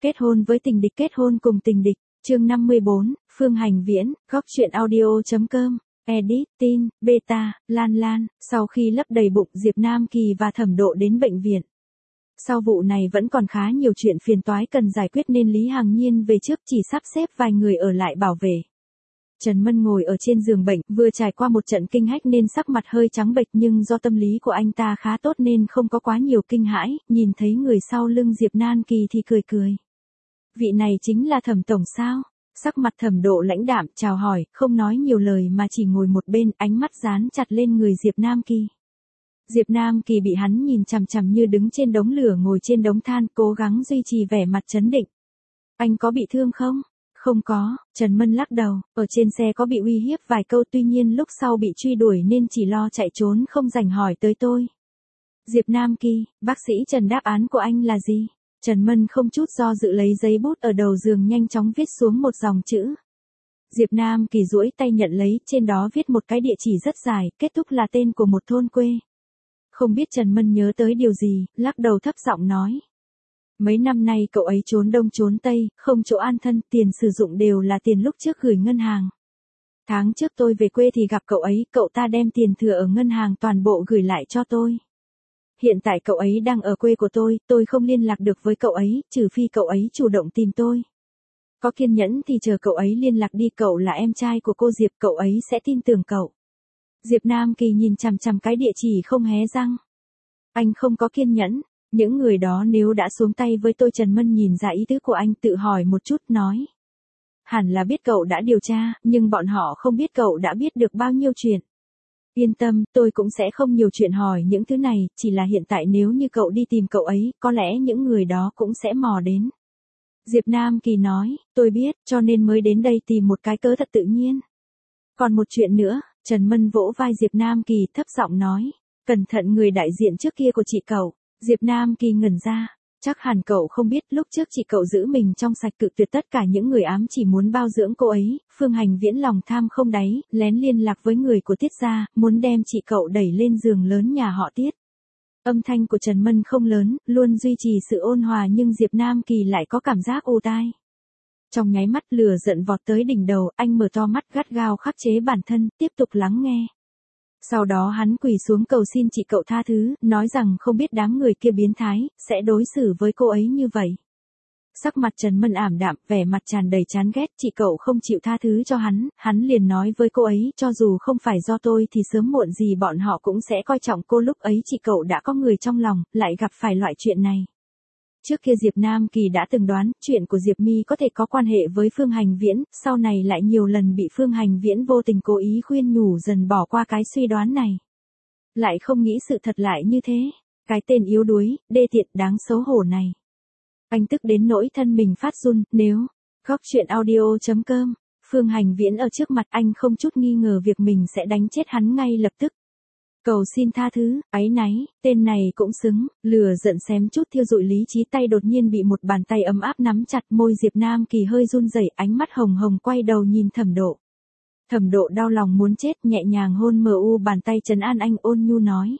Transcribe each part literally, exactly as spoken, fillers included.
Kết hôn với tình địch, kết hôn cùng tình địch, chương năm mươi bốn, Phương Hành Viễn, góc truyện audio.com, edit, tin, beta, Lan Lan, sau khi lấp đầy bụng Diệp Nam Kỳ và Thẩm Độ đến bệnh viện. Sau vụ này vẫn còn khá nhiều chuyện phiền toái cần giải quyết nên Lý Hằng Nhiên về trước chỉ sắp xếp vài người ở lại bảo vệ. Trần Mân ngồi ở trên giường bệnh, vừa trải qua một trận kinh hách nên sắc mặt hơi trắng bệch nhưng do tâm lý của anh ta khá tốt nên không có quá nhiều kinh hãi, nhìn thấy người sau lưng Diệp Nan Kỳ thì cười cười. Vị này chính là Thẩm tổng sao? Sắc mặt Thẩm Độ lãnh đạm, chào hỏi, không nói nhiều lời mà chỉ ngồi một bên, ánh mắt dán chặt lên người Diệp Nam Kỳ. Diệp Nam Kỳ bị hắn nhìn chằm chằm như đứng trên đống lửa ngồi trên đống than, cố gắng duy trì vẻ mặt trấn định. Anh có bị thương không? Không có, Trần Mân lắc đầu, ở trên xe có bị uy hiếp vài câu tuy nhiên lúc sau bị truy đuổi nên chỉ lo chạy trốn không rảnh hỏi tới tôi. Diệp Nam Kỳ, bác sĩ Trần đáp án của anh là gì? Trần Mân không chút do dự lấy giấy bút ở đầu giường nhanh chóng viết xuống một dòng chữ. Diệp Nam Kỳ duỗi tay nhận lấy, trên đó viết một cái địa chỉ rất dài, kết thúc là tên của một thôn quê. Không biết Trần Mân nhớ tới điều gì, lắc đầu thấp giọng nói. Mấy năm nay cậu ấy trốn đông trốn tây, không chỗ an thân, tiền sử dụng đều là tiền lúc trước gửi ngân hàng. Tháng trước tôi về quê thì gặp cậu ấy, cậu ta đem tiền thừa ở ngân hàng toàn bộ gửi lại cho tôi. Hiện tại cậu ấy đang ở quê của tôi, tôi không liên lạc được với cậu ấy, trừ phi cậu ấy chủ động tìm tôi. Có kiên nhẫn thì chờ cậu ấy liên lạc đi, cậu là em trai của cô Diệp, cậu ấy sẽ tin tưởng cậu. Diệp Nam Kỳ nhìn chằm chằm cái địa chỉ không hé răng. Anh không có kiên nhẫn, những người đó nếu đã xuống tay với tôi. Trần Mân nhìn ra ý tứ của anh, tự hỏi một chút nói. Hẳn là biết cậu đã điều tra, nhưng bọn họ không biết cậu đã biết được bao nhiêu chuyện. Yên tâm, tôi cũng sẽ không nhiều chuyện hỏi những thứ này, chỉ là hiện tại nếu như cậu đi tìm cậu ấy, có lẽ những người đó cũng sẽ mò đến. Diệp Nam Kỳ nói, tôi biết, cho nên mới đến đây tìm một cái cớ thật tự nhiên. Còn một chuyện nữa, Trần Mân vỗ vai Diệp Nam Kỳ thấp giọng nói, cẩn thận người đại diện trước kia của chị cậu. Diệp Nam Kỳ ngẩn ra, chắc hẳn cậu không biết lúc trước chị cậu giữ mình trong sạch cự tuyệt tất cả những người ám chỉ muốn bao dưỡng cô ấy. Phương Hành Viễn lòng tham không đáy, lén liên lạc với người của Tiết gia, muốn đem chị cậu đẩy lên giường lớn nhà họ Tiết. Âm thanh của Trần Mân không lớn, luôn duy trì sự ôn hòa nhưng Diệp Nam Kỳ lại có cảm giác ù tai. Trong nháy mắt lửa giận vọt tới đỉnh đầu, anh mở to mắt gắt gao khắc chế bản thân, tiếp tục lắng nghe. Sau đó hắn quỳ xuống cầu xin chị cậu tha thứ, nói rằng không biết đám người kia biến thái, sẽ đối xử với cô ấy như vậy. Sắc mặt Trần Mân ảm đạm, vẻ mặt tràn đầy chán ghét, chị cậu không chịu tha thứ cho hắn, hắn liền nói với cô ấy, cho dù không phải do tôi thì sớm muộn gì bọn họ cũng sẽ coi trọng cô. Lúc ấy chị cậu đã có người trong lòng, lại gặp phải loại chuyện này. Trước kia Diệp Nam Kỳ đã từng đoán, chuyện của Diệp Mi có thể có quan hệ với Phương Hành Viễn, sau này lại nhiều lần bị Phương Hành Viễn vô tình cố ý khuyên nhủ dần bỏ qua cái suy đoán này. Lại không nghĩ sự thật lại như thế, cái tên yếu đuối, đê tiện, đáng xấu hổ này. Anh tức đến nỗi thân mình phát run, nếu, góc truyện audio.com, Phương Hành Viễn ở trước mặt anh không chút nghi ngờ việc mình sẽ đánh chết hắn ngay lập tức. Cầu xin tha thứ, áy náy, tên này cũng xứng, lửa giận xém chút thiêu rụi lý trí, tay đột nhiên bị một bàn tay ấm áp nắm chặt, môi Diệp Nam Kỳ hơi run rẩy, ánh mắt hồng hồng quay đầu nhìn Thẩm Độ. Thẩm Độ đau lòng muốn chết, nhẹ nhàng hôn mờ u bàn tay trấn an anh, ôn nhu nói.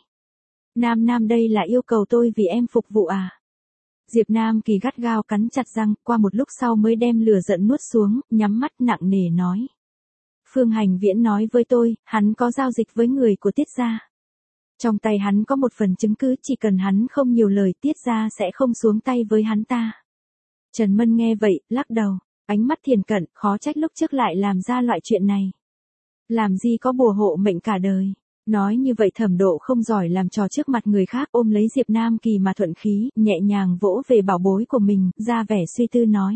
Nam Nam đây là yêu cầu tôi vì em phục vụ à? Diệp Nam Kỳ gắt gao cắn chặt răng, qua một lúc sau mới đem lửa giận nuốt xuống, nhắm mắt nặng nề nói. Phương Hành Viễn nói với tôi, hắn có giao dịch với người của Tiết gia. Trong tay hắn có một phần chứng cứ, chỉ cần hắn không nhiều lời Tiết gia sẽ không xuống tay với hắn ta. Trần Mân nghe vậy, lắc đầu, ánh mắt thiền cận, khó trách lúc trước lại làm ra loại chuyện này. Làm gì có bùa hộ mệnh cả đời. Nói như vậy Thẩm Độ không giỏi làm trò trước mặt người khác, ôm lấy Diệp Nam Kỳ mà thuận khí, nhẹ nhàng vỗ về bảo bối của mình, ra vẻ suy tư nói.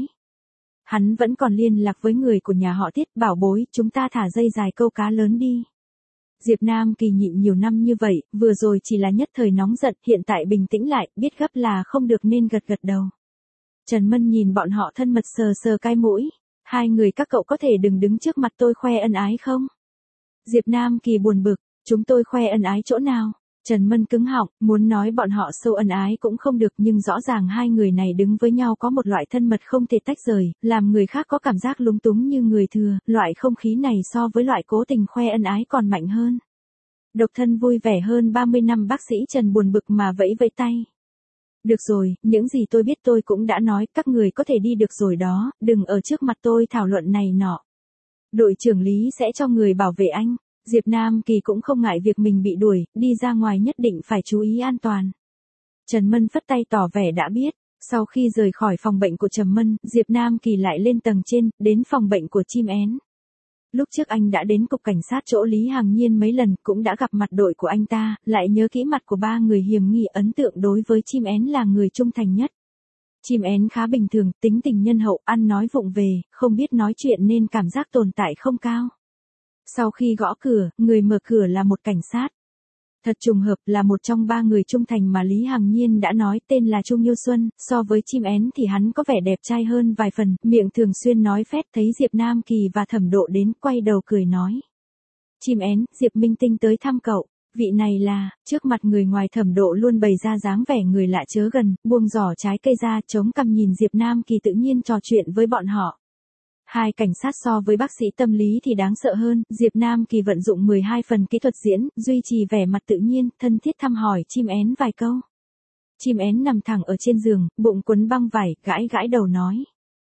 Hắn vẫn còn liên lạc với người của nhà họ Tiết, bảo bối, chúng ta thả dây dài câu cá lớn đi. Diệp Nam Kỳ nhịn nhiều năm như vậy, vừa rồi chỉ là nhất thời nóng giận, hiện tại bình tĩnh lại, biết gấp là không được nên gật gật đầu. Trần Mân nhìn bọn họ thân mật sờ sờ cái mũi, hai người các cậu có thể đừng đứng trước mặt tôi khoe ân ái không? Diệp Nam Kỳ buồn bực, chúng tôi khoe ân ái chỗ nào? Trần Mân cứng họng, muốn nói bọn họ sâu ân ái cũng không được nhưng rõ ràng hai người này đứng với nhau có một loại thân mật không thể tách rời, làm người khác có cảm giác lúng túng như người thừa, loại không khí này so với loại cố tình khoe ân ái còn mạnh hơn. Độc thân vui vẻ hơn ba mươi năm, bác sĩ Trần buồn bực mà vẫy vẫy tay. Được rồi, những gì tôi biết tôi cũng đã nói, các người có thể đi được rồi đó, đừng ở trước mặt tôi thảo luận này nọ. Đội trưởng Lý sẽ cho người bảo vệ anh. Diệp Nam Kỳ cũng không ngại việc mình bị đuổi, đi ra ngoài nhất định phải chú ý an toàn. Trần Mân phất tay tỏ vẻ đã biết. Sau khi rời khỏi phòng bệnh của Trầm Mân, Diệp Nam Kỳ lại lên tầng trên, đến phòng bệnh của chim én. Lúc trước anh đã đến cục cảnh sát chỗ Lý Hằng Nhiên mấy lần, cũng đã gặp mặt đội của anh ta, lại nhớ kỹ mặt của ba người hiểm nghi, ấn tượng đối với chim én là người trung thành nhất. Chim én khá bình thường, tính tình nhân hậu, ăn nói vụng về, không biết nói chuyện nên cảm giác tồn tại không cao. Sau khi gõ cửa, người mở cửa là một cảnh sát. Thật trùng hợp là một trong ba người trung thành mà Lý Hằng Nhiên đã nói, tên là Trung Yêu Xuân, so với chim én thì hắn có vẻ đẹp trai hơn vài phần, miệng thường xuyên nói phét. Thấy Diệp Nam Kỳ và Thẩm Độ đến, quay đầu cười nói. Chim én, Diệp Minh Tinh tới thăm cậu. Vị này là, trước mặt người ngoài Thẩm Độ luôn bày ra dáng vẻ người lạ chớ gần, buông giỏ trái cây ra, chống cằm nhìn Diệp Nam Kỳ tự nhiên trò chuyện với bọn họ. Hai cảnh sát so với bác sĩ tâm lý thì đáng sợ hơn, Diệp Nam Kỳ vận dụng mười hai phần kỹ thuật diễn, duy trì vẻ mặt tự nhiên, thân thiết thăm hỏi chim én vài câu. Chim én nằm thẳng ở trên giường, bụng quấn băng vải, gãi gãi đầu nói.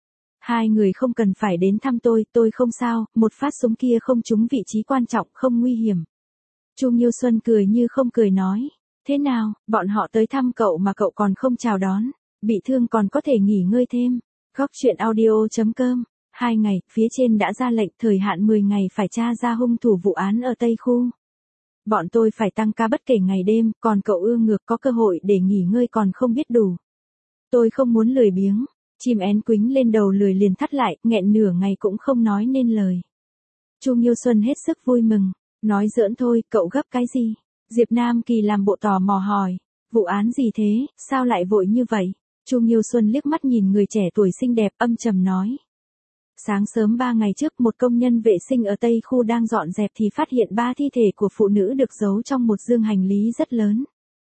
Hai người không cần phải đến thăm tôi, tôi không sao, một phát súng kia không trúng vị trí quan trọng, không nguy hiểm. Trung Yêu Xuân cười như không cười nói. Thế nào, bọn họ tới thăm cậu mà cậu còn không chào đón, bị thương còn có thể nghỉ ngơi thêm. Góc chuyện audio chấm com. Hai ngày, phía trên đã ra lệnh thời hạn mười ngày phải tra ra hung thủ vụ án ở Tây Khu. Bọn tôi phải tăng ca bất kể ngày đêm, còn cậu ưa ngược có cơ hội để nghỉ ngơi còn không biết đủ. Tôi không muốn lười biếng. Chim én quính lên đầu lười liền thắt lại, nghẹn nửa ngày cũng không nói nên lời. Trung Yêu Xuân hết sức vui mừng. Nói giỡn thôi, cậu gấp cái gì? Diệp Nam Kỳ làm bộ tò mò hỏi. Vụ án gì thế, sao lại vội như vậy? Trung Yêu Xuân liếc mắt nhìn người trẻ tuổi xinh đẹp, âm trầm nói. Sáng sớm ba ngày trước, một công nhân vệ sinh ở Tây Khu đang dọn dẹp thì phát hiện ba thi thể của phụ nữ được giấu trong một dương hành lý rất lớn.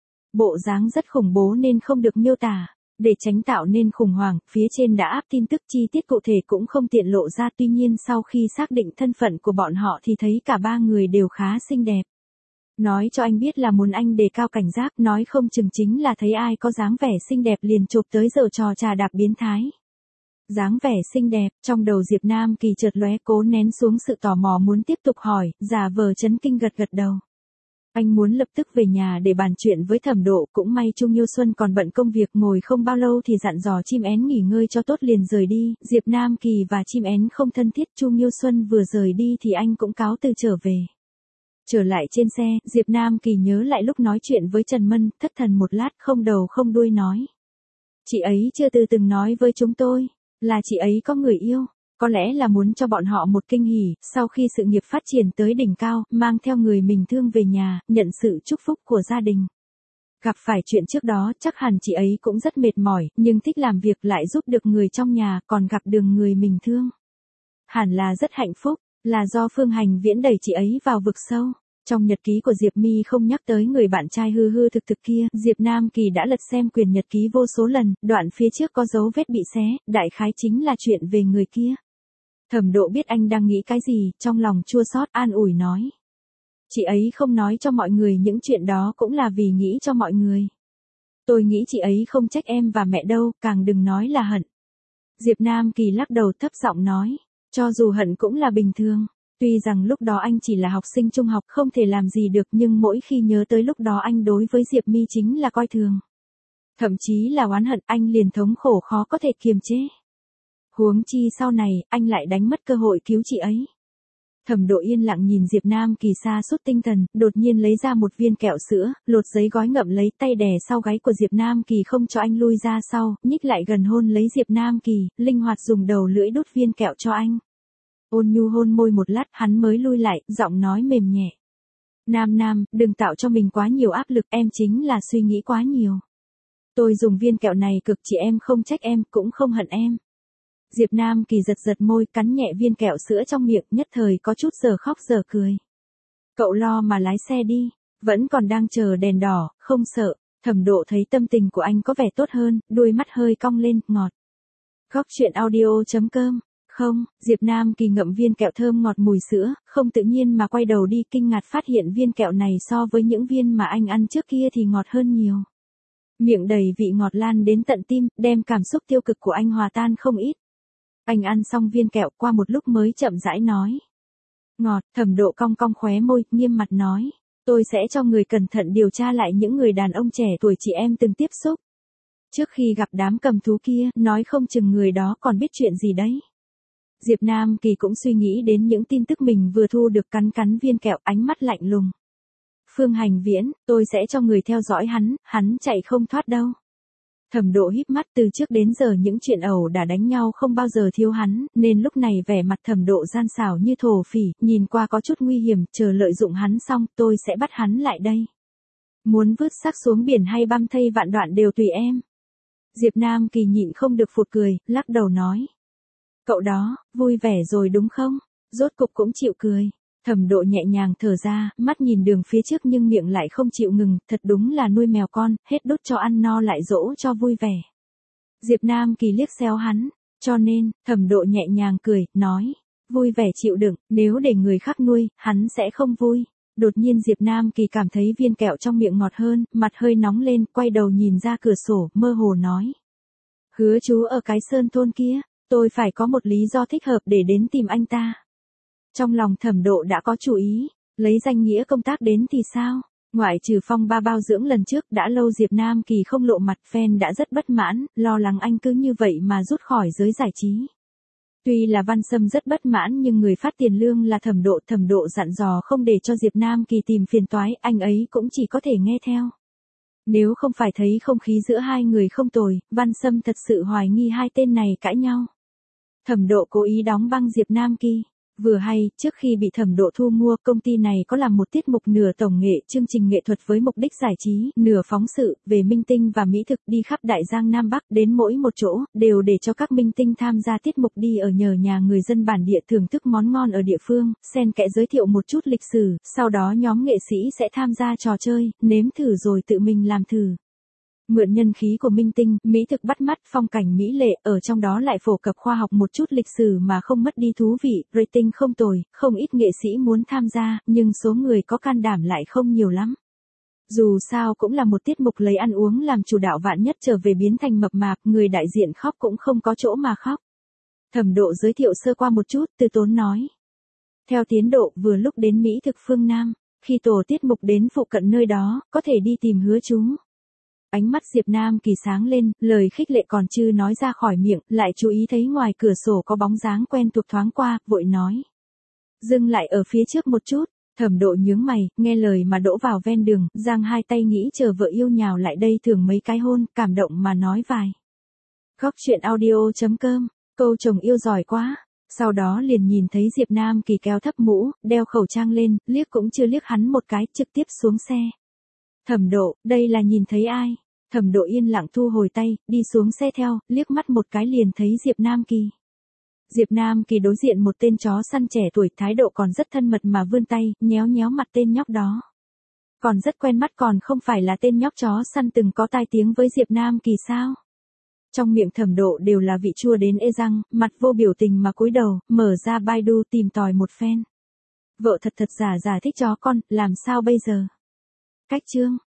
Bộ dáng rất khủng bố nên không được miêu tả. Để tránh tạo nên khủng hoảng, phía trên đã áp tin tức chi tiết cụ thể cũng không tiện lộ ra, tuy nhiên sau khi xác định thân phận của bọn họ thì thấy cả ba người đều khá xinh đẹp. Nói cho anh biết là muốn anh đề cao cảnh giác, nói không chừng chính là thấy ai có dáng vẻ xinh đẹp liền chụp tới giở trò trà đạp biến thái. Dáng vẻ xinh đẹp, trong đầu Diệp Nam Kỳ chợt lóe, cố nén xuống sự tò mò muốn tiếp tục hỏi, giả vờ chấn kinh gật gật đầu. Anh muốn lập tức về nhà để bàn chuyện với Thẩm Độ, cũng may Trung Yêu Xuân còn bận công việc, ngồi không bao lâu thì dặn dò chim én nghỉ ngơi cho tốt liền rời đi. Diệp Nam Kỳ và chim én không thân thiết, Trung Yêu Xuân vừa rời đi thì anh cũng cáo từ trở về. Trở lại trên xe, Diệp Nam Kỳ nhớ lại lúc nói chuyện với Trần Mân, thất thần một lát, không đầu không đuôi nói. Chị ấy chưa từ từng nói với chúng tôi, là chị ấy có người yêu. Có lẽ là muốn cho bọn họ một kinh hỉ, sau khi sự nghiệp phát triển tới đỉnh cao, mang theo người mình thương về nhà, nhận sự chúc phúc của gia đình. Gặp phải chuyện trước đó, chắc hẳn chị ấy cũng rất mệt mỏi, nhưng thích làm việc lại giúp được người trong nhà, còn gặp được người mình thương. Hẳn là rất hạnh phúc, là do Phương Hành Viễn đẩy chị ấy vào vực sâu. Trong nhật ký của Diệp Mi không nhắc tới người bạn trai hư hư thực thực kia, Diệp Nam Kỳ đã lật xem quyền nhật ký vô số lần, đoạn phía trước có dấu vết bị xé, đại khái chính là chuyện về người kia. Thẩm Độ biết anh đang nghĩ cái gì, trong lòng chua xót, an ủi nói. Chị ấy không nói cho mọi người những chuyện đó cũng là vì nghĩ cho mọi người. Tôi nghĩ chị ấy không trách em và mẹ đâu, càng đừng nói là hận. Diệp Nam Kỳ lắc đầu thấp giọng nói, cho dù hận cũng là bình thường. Tuy rằng lúc đó anh chỉ là học sinh trung học không thể làm gì được, nhưng mỗi khi nhớ tới lúc đó anh đối với Diệp Mi chính là coi thường. Thậm chí là oán hận, anh liền thống khổ khó có thể kiềm chế. Huống chi sau này, anh lại đánh mất cơ hội cứu chị ấy. Thẩm Độ yên lặng nhìn Diệp Nam Kỳ sa sút tinh thần, đột nhiên lấy ra một viên kẹo sữa, lột giấy gói ngậm lấy, tay đè sau gáy của Diệp Nam Kỳ không cho anh lui ra sau, nhích lại gần hôn lấy Diệp Nam Kỳ, linh hoạt dùng đầu lưỡi đút viên kẹo cho anh. Ôn nhu hôn môi một lát, hắn mới lui lại, giọng nói mềm nhẹ. Nam Nam, đừng tạo cho mình quá nhiều áp lực, em chính là suy nghĩ quá nhiều. Tôi dùng viên kẹo này cực, chị em không trách em, cũng không hận em. Diệp Nam Kỳ giật giật môi, cắn nhẹ viên kẹo sữa trong miệng, nhất thời có chút giờ khóc giờ cười. Cậu lo mà lái xe đi, vẫn còn đang chờ đèn đỏ, không sợ. Thẩm Độ thấy tâm tình của anh có vẻ tốt hơn, đuôi mắt hơi cong lên, ngọt. Góc chuyện audio chấm com. Không, Diệp Nam Kỳ ngậm viên kẹo thơm ngọt mùi sữa, không tự nhiên mà quay đầu đi, kinh ngạc phát hiện viên kẹo này so với những viên mà anh ăn trước kia thì ngọt hơn nhiều. Miệng đầy vị ngọt lan đến tận tim, đem cảm xúc tiêu cực của anh hòa tan không ít. Anh ăn xong viên kẹo qua một lúc mới chậm rãi nói. Ngọt, Thẩm Độ cong cong khóe môi, nghiêm mặt nói. Tôi sẽ cho người cẩn thận điều tra lại những người đàn ông trẻ tuổi chị em từng tiếp xúc. Trước khi gặp đám cầm thú kia, nói không chừng người đó còn biết chuyện gì đấy. Diệp Nam Kỳ cũng suy nghĩ đến những tin tức mình vừa thu được, cắn cắn viên kẹo, ánh mắt lạnh lùng. Phương Hành Viễn, tôi sẽ cho người theo dõi hắn, hắn chạy không thoát đâu. Thẩm Độ híp mắt, từ trước đến giờ những chuyện ẩu đả đánh nhau không bao giờ thiếu hắn, nên lúc này vẻ mặt Thẩm Độ gian xảo như thổ phỉ, nhìn qua có chút nguy hiểm, chờ lợi dụng hắn xong, tôi sẽ bắt hắn lại đây. Muốn vứt xác xuống biển hay băm thây vạn đoạn đều tùy em. Diệp Nam Kỳ nhịn không được phụt cười, lắc đầu nói. Cậu đó, vui vẻ rồi đúng không? Rốt cục cũng chịu cười. Thẩm Độ nhẹ nhàng thở ra, mắt nhìn đường phía trước nhưng miệng lại không chịu ngừng, thật đúng là nuôi mèo con, hết đút cho ăn no lại dỗ cho vui vẻ. Diệp Nam Kỳ liếc xéo hắn, cho nên, Thẩm Độ nhẹ nhàng cười, nói, vui vẻ chịu đựng, nếu để người khác nuôi, hắn sẽ không vui. Đột nhiên Diệp Nam Kỳ cảm thấy viên kẹo trong miệng ngọt hơn, mặt hơi nóng lên, quay đầu nhìn ra cửa sổ, mơ hồ nói. Hứa chú ở cái sơn thôn kia, tôi phải có một lý do thích hợp để đến tìm anh ta. Trong lòng Thẩm Độ đã có chủ ý, lấy danh nghĩa công tác đến thì sao? Ngoại trừ phong ba bao dưỡng lần trước, đã lâu Diệp Nam Kỳ không lộ mặt, fan đã rất bất mãn, lo lắng anh cứ như vậy mà rút khỏi giới giải trí. Tuy là Văn Sâm rất bất mãn nhưng người phát tiền lương là Thẩm Độ, Thẩm Độ dặn dò không để cho Diệp Nam Kỳ tìm phiền toái, anh ấy cũng chỉ có thể nghe theo. Nếu không phải thấy không khí giữa hai người không tồi, Văn Sâm thật sự hoài nghi hai tên này cãi nhau. Thẩm Độ cố ý đóng băng Diệp Nam Kỳ. Vừa hay, trước khi bị Thẩm Độ thu mua, công ty này có làm một tiết mục nửa tổng nghệ, chương trình nghệ thuật với mục đích giải trí, nửa phóng sự, về minh tinh và mỹ thực, đi khắp Đại Giang Nam Bắc, đến mỗi một chỗ, đều để cho các minh tinh tham gia tiết mục, đi ở nhờ nhà người dân bản địa thưởng thức món ngon ở địa phương, xen kẽ giới thiệu một chút lịch sử, sau đó nhóm nghệ sĩ sẽ tham gia trò chơi, nếm thử rồi tự mình làm thử. Mượn nhân khí của minh tinh, mỹ thực bắt mắt, phong cảnh mỹ lệ, ở trong đó lại phổ cập khoa học một chút lịch sử mà không mất đi thú vị, rating không tồi, không ít nghệ sĩ muốn tham gia, nhưng số người có can đảm lại không nhiều lắm. Dù sao cũng là một tiết mục lấy ăn uống làm chủ đạo, vạn nhất trở về biến thành mập mạp, người đại diện khóc cũng không có chỗ mà khóc. Thẩm Độ giới thiệu sơ qua một chút, từ tốn nói. Theo tiến độ, vừa lúc đến mỹ thực phương Nam, khi tổ tiết mục đến phụ cận nơi đó, có thể đi tìm Hứa chú. Ánh mắt Diệp Nam Kỳ sáng lên, lời khích lệ còn chưa nói ra khỏi miệng, lại chú ý thấy ngoài cửa sổ có bóng dáng quen thuộc thoáng qua, vội nói. Dừng lại ở phía trước một chút, Thẩm Độ nhướng mày, nghe lời mà đỗ vào ven đường, giang hai tay nghĩ chờ vợ yêu nhào lại đây thưởng mấy cái hôn, cảm động mà nói vài. Góc truyện audio chấm com, câu chồng yêu giỏi quá. Sau đó liền nhìn thấy Diệp Nam Kỳ kéo thấp mũ, đeo khẩu trang lên, liếc cũng chưa liếc hắn một cái, trực tiếp xuống xe. Thẩm Độ, đây là nhìn thấy ai? Thẩm Độ yên lặng thu hồi tay, đi xuống xe theo, liếc mắt một cái liền thấy Diệp Nam Kỳ. Diệp Nam Kỳ đối diện một tên chó săn trẻ tuổi, thái độ còn rất thân mật mà vươn tay, nhéo nhéo mặt tên nhóc đó. Còn rất quen mắt, còn không phải là tên nhóc chó săn từng có tai tiếng với Diệp Nam Kỳ sao? Trong miệng Thẩm Độ đều là vị chua đến ê răng, mặt vô biểu tình mà cúi đầu, mở ra Baidu tìm tòi một phen. Vợ thật thật giả giả thích chó con, làm sao bây giờ? Cách chương